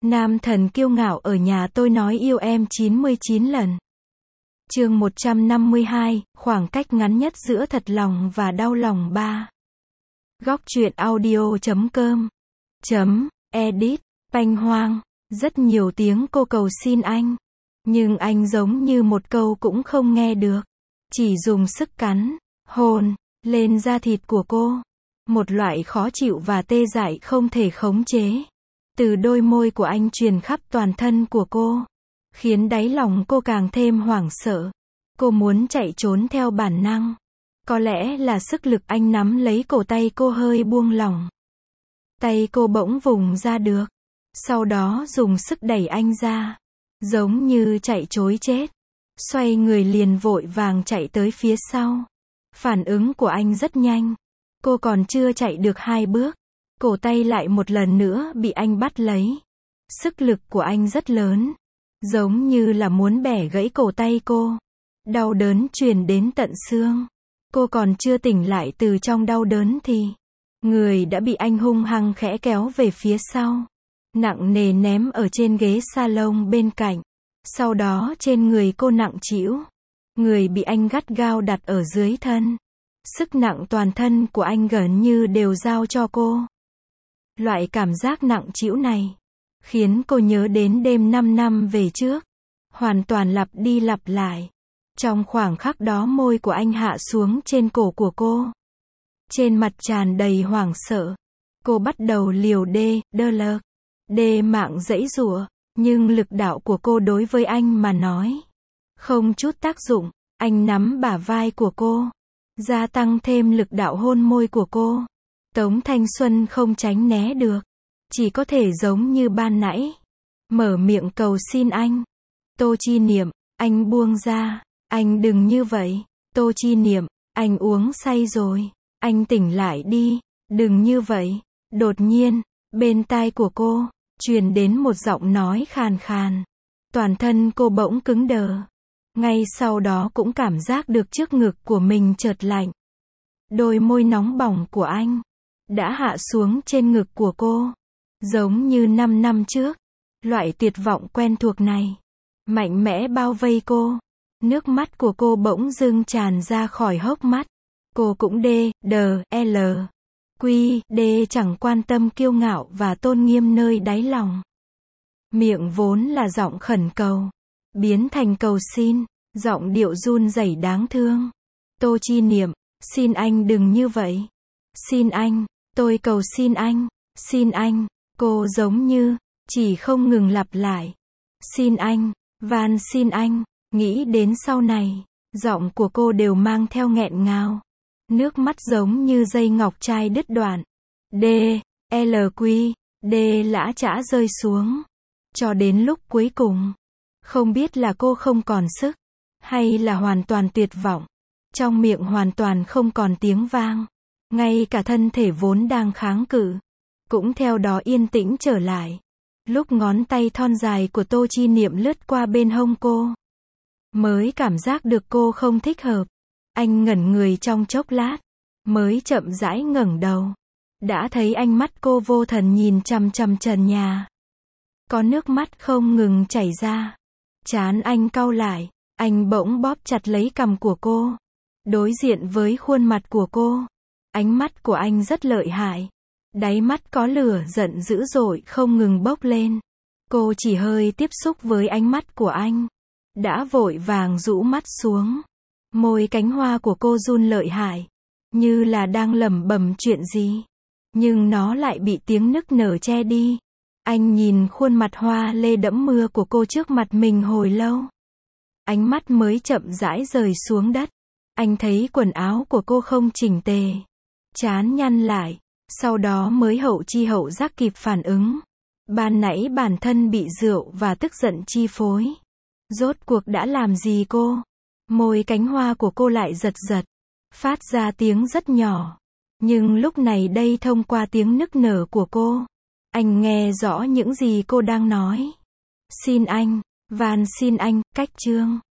Nam thần kiêu ngạo ở nhà tôi nói yêu em 99 lần. Chương 152, khoảng cách ngắn nhất giữa thật lòng và đau lòng 3. Góc truyện audio.com Edit, Banh Hoang, rất nhiều tiếng cô cầu xin anh. Nhưng anh giống như một câu cũng không nghe được. Chỉ dùng sức cắn, hôn, lên da thịt của cô. Một loại khó chịu và tê dại không thể khống chế. Từ đôi môi của anh truyền khắp toàn thân của cô. Khiến đáy lòng cô càng thêm hoảng sợ. Cô muốn chạy trốn theo bản năng. Có lẽ là sức lực anh nắm lấy cổ tay cô hơi buông lỏng. Tay cô bỗng vùng ra được. Sau đó dùng sức đẩy anh ra. Giống như chạy trối chết. Xoay người liền vội vàng chạy tới phía sau. Phản ứng của anh rất nhanh. Cô còn chưa chạy được 2 bước. Cổ tay lại một lần nữa bị anh bắt lấy. Sức lực của anh rất lớn. Giống như là muốn bẻ gãy cổ tay cô. Đau đớn truyền đến tận xương. Cô còn chưa tỉnh lại từ trong đau đớn thì người đã bị anh hung hăng khẽ kéo về phía sau. Nặng nề ném ở trên ghế salon bên cạnh. Sau đó trên người cô nặng trĩu. Người bị anh gắt gao đặt ở dưới thân. Sức nặng toàn thân của anh gần như đều giao cho cô. Loại cảm giác nặng trĩu này khiến cô nhớ đến đêm 5 năm về trước. Hoàn toàn lặp đi lặp lại. Trong khoảng khắc đó môi của anh hạ xuống trên cổ của cô. Trên mặt tràn đầy hoảng sợ. Cô bắt đầu liều đê mạng giãy giụa. Nhưng lực đạo của cô đối với anh mà nói không chút tác dụng. Anh nắm bả vai của cô. Gia tăng thêm lực đạo hôn môi của cô. Tống Thanh Xuân không tránh né được. Chỉ có thể giống như ban nãy. Mở miệng cầu xin anh. Tô Chi Niệm, anh buông ra. Anh đừng như vậy. Tô Chi Niệm, anh uống say rồi. Anh tỉnh lại đi. Đừng như vậy. Đột nhiên, bên tai của cô truyền đến một giọng nói khàn khàn. Toàn thân cô bỗng cứng đờ. Ngay sau đó cũng cảm giác được trước ngực của mình chợt lạnh. Đôi môi nóng bỏng của anh đã hạ xuống trên ngực của cô. Giống như 5 năm trước. Loại tuyệt vọng quen thuộc này mạnh mẽ bao vây cô. Nước mắt của cô bỗng dưng tràn ra khỏi hốc mắt. Cô cũng chẳng quan tâm kiêu ngạo và tôn nghiêm nơi đáy lòng. Miệng vốn là giọng khẩn cầu, biến thành cầu xin, giọng điệu run rẩy đáng thương. Tô Chi Niệm, xin anh đừng như vậy. Xin anh, tôi cầu xin anh. Xin anh, cô giống như chỉ không ngừng lặp lại. Xin anh, van xin anh. Nghĩ đến sau này, giọng của cô đều mang theo nghẹn ngào. Nước mắt giống như dây ngọc trai đứt đoạn. Lã chã rơi xuống. Cho đến lúc cuối cùng. Không biết là cô không còn sức. Hay là hoàn toàn tuyệt vọng. Trong miệng hoàn toàn không còn tiếng vang. Ngay cả thân thể vốn đang kháng cự. Cũng theo đó yên tĩnh trở lại. Lúc ngón tay thon dài của Tô Chi Niệm lướt qua bên hông cô. Mới cảm giác được cô không thích hợp. Anh ngẩn người trong chốc lát. Mới chậm rãi ngẩng đầu. Đã thấy ánh mắt cô vô thần nhìn chằm chằm trần nhà. Có nước mắt không ngừng chảy ra. Trán anh cau lại. Anh bỗng bóp chặt lấy cằm của cô. Đối diện với khuôn mặt của cô. Ánh mắt của anh rất lợi hại. Đáy mắt có lửa giận dữ dội không ngừng bốc lên. Cô chỉ hơi tiếp xúc với ánh mắt của anh. Đã vội vàng rũ mắt xuống. Môi cánh hoa của cô run lợi hại. Như là đang lẩm bẩm chuyện gì. Nhưng nó lại bị tiếng nức nở che đi. Anh nhìn khuôn mặt hoa lê đẫm mưa của cô trước mặt mình hồi lâu. Ánh mắt mới chậm rãi rời xuống đất. Anh thấy quần áo của cô không chỉnh tề. Trán nhăn lại. Sau đó mới hậu chi hậu giác kịp phản ứng. Ban nãy bản thân bị rượu và tức giận chi phối. Rốt cuộc đã làm gì cô? Môi cánh hoa của cô lại giật giật. Phát ra tiếng rất nhỏ. Nhưng lúc này đây thông qua tiếng nức nở của cô. Anh nghe rõ những gì cô đang nói. Xin anh, van xin anh, cách chương.